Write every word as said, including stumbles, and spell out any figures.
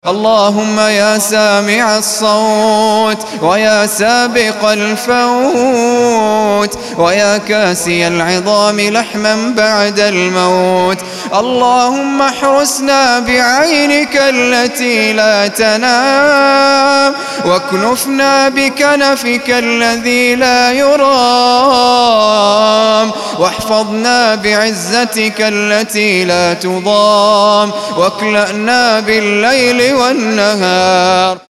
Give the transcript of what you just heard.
اللهم يا سامع الصوت ويا سابق الفوت ويا كاسي العظام لحما بعد الموت، اللهم احرسنا بعينك التي لا تنام واكنفنا بكنفك الذي لا يرام، واحفظنا بعزتك التي لا تضام، واكلأنا بالليل والنهار.